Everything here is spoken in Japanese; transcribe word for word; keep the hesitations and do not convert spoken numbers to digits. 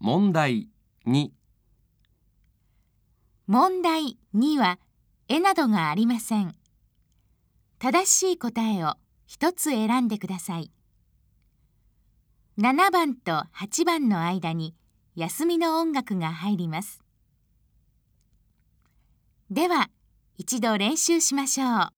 問題に。 問題には絵などがありません。正しい答えを一つ選んでください。ななばんとはちばんの間に休みの音楽が入ります。では、一度練習しましょう。